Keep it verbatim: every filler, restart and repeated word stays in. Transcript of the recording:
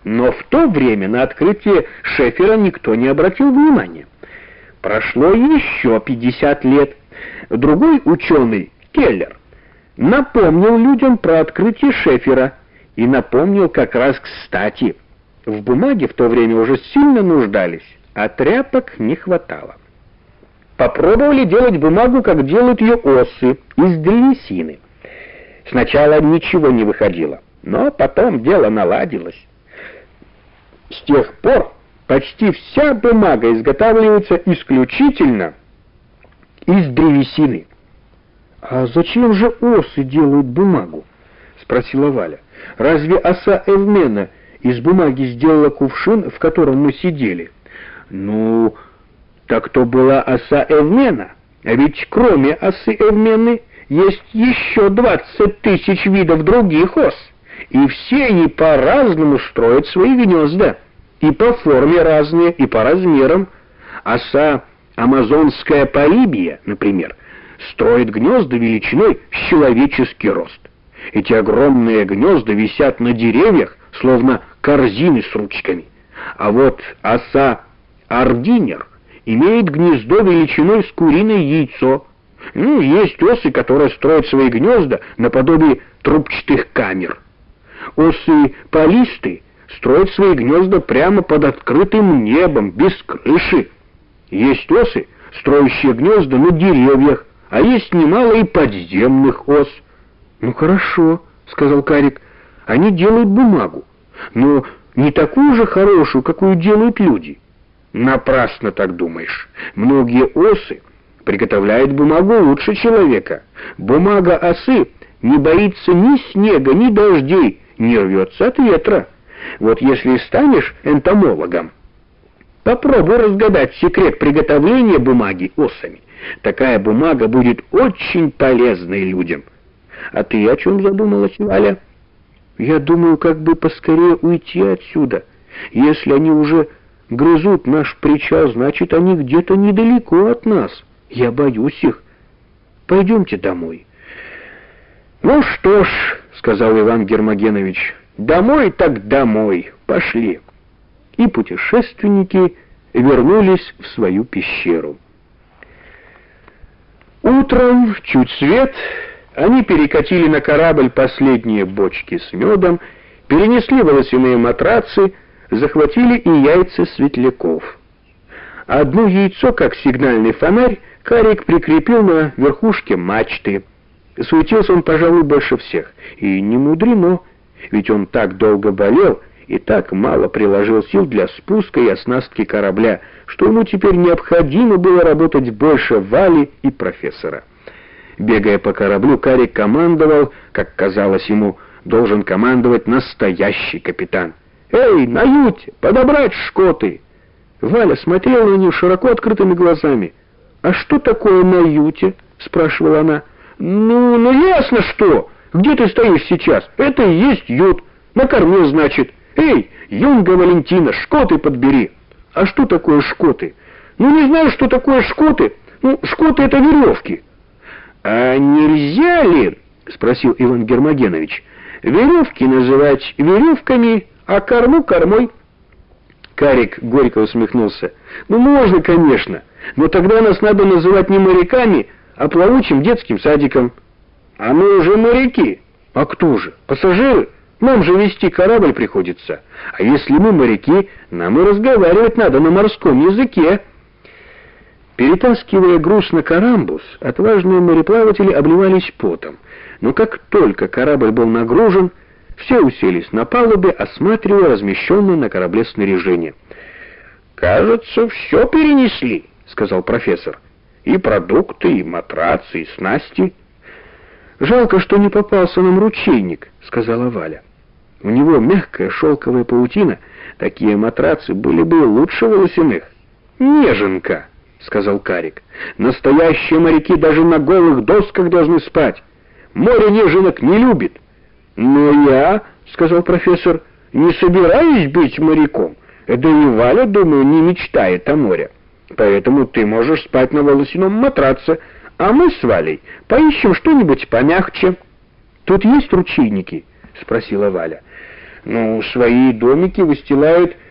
Но в то время на открытие Шефера никто не обратил внимания. Прошло еще пятьдесят лет. Другой ученый, Келлер, напомнил людям про открытие Шефера, и напомнил как раз кстати. В бумаге в то время уже сильно нуждались, а тряпок не хватало. Попробовали делать бумагу, как делают ее осы, из древесины. Сначала ничего не выходило, но потом дело наладилось. С тех пор почти вся бумага изготавливается исключительно из древесины. «А зачем же осы делают бумагу?» — спросила Валя. «Разве оса Эвмена из бумаги сделала кувшин, в котором мы сидели?» «Ну, так то была оса Эвмена, а ведь кроме осы Эвмены есть еще двадцать тысяч видов других ос, и все они по-разному строят свои гнезда, и по форме разные, и по размерам. Оса амазонская полибия, например, строит гнезда величиной в человеческий рост. Эти огромные гнезда висят на деревьях, словно корзины с ручками. А вот оса ардинер имеет гнездо величиной с куриное яйцо. Ну, есть осы, которые строят свои гнезда наподобие трубчатых камер. Осы полисты строят свои гнезда прямо под открытым небом, без крыши. Есть осы, строящие гнезда на деревьях, а есть немало и подземных ос. «Ну хорошо», — сказал Карик, — «они делают бумагу, но не такую же хорошую, какую делают люди». «Напрасно так думаешь. Многие осы приготовляют бумагу лучше человека. Бумага осы не боится ни снега, ни дождей, не рвется от ветра. Вот если станешь энтомологом, попробуй разгадать секрет приготовления бумаги осами. Такая бумага будет очень полезной людям». «А ты о чем задумалась, Валя?» «Я думаю, как бы поскорее уйти отсюда. Если они уже грызут наш причал, значит, они где-то недалеко от нас. Я боюсь их. Пойдемте домой». «Ну что ж», — сказал Иван Гермогенович, — «домой так домой. Пошли». И путешественники вернулись в свою пещеру. Утром, чуть свет, они перекатили на корабль последние бочки с медом, перенесли волосяные матрацы, захватили и яйца светляков. Одно яйцо, как сигнальный фонарь, Карик прикрепил на верхушке мачты. Суетился он, пожалуй, больше всех. И не мудрено, ведь он так долго болел и так мало приложил сил для спуска и оснастки корабля, что ему теперь необходимо было работать больше Вали и профессора. Бегая по кораблю, Карик командовал, как казалось ему, должен командовать настоящий капитан. «Эй, на юте, подобрать шкоты!» Валя смотрела на него широко открытыми глазами. «А что такое на юте?» — спрашивала она. «Ну, ну ясно что! Где ты стоишь сейчас? Это и есть ют. На корме, значит. Эй, Юнга Валентина, шкоты подбери!» «А что такое шкоты?» «Ну, не знаю, что такое шкоты. Ну, шкоты — это веревки». «А нельзя ли, — спросил Иван Гермогенович, — веревки называть веревками, а корму кормой?» Карик горько усмехнулся. «Ну, можно, конечно, но тогда нас надо называть не моряками, а плавучим детским садиком». «А мы уже моряки». «А кто же? Пассажиры? Нам же вести корабль приходится. А если мы моряки, нам и разговаривать надо на морском языке». Перетаскивая груз на карамбус, отважные мореплаватели обливались потом. Но как только корабль был нагружен, все уселись на палубе, осматривая размещенное на корабле снаряжение. «Кажется, все перенесли», — сказал профессор. «И продукты, и матрацы, и снасти». «Жалко, что не попался нам ручейник», — сказала Валя. «У него мягкая шелковая паутина, такие матрацы были бы лучше волосяных». «Неженка», — сказал Карик. «Настоящие моряки даже на голых досках должны спать. Море неженок не любит». «Но я, — сказал профессор, — не собираюсь быть моряком. Да и Валя, думаю, не мечтает о море. Поэтому ты можешь спать на волосяном матраце, а мы с Валей поищем что-нибудь помягче». «Тут есть ручейники?» — спросила Валя. Ну, свои домики выстилают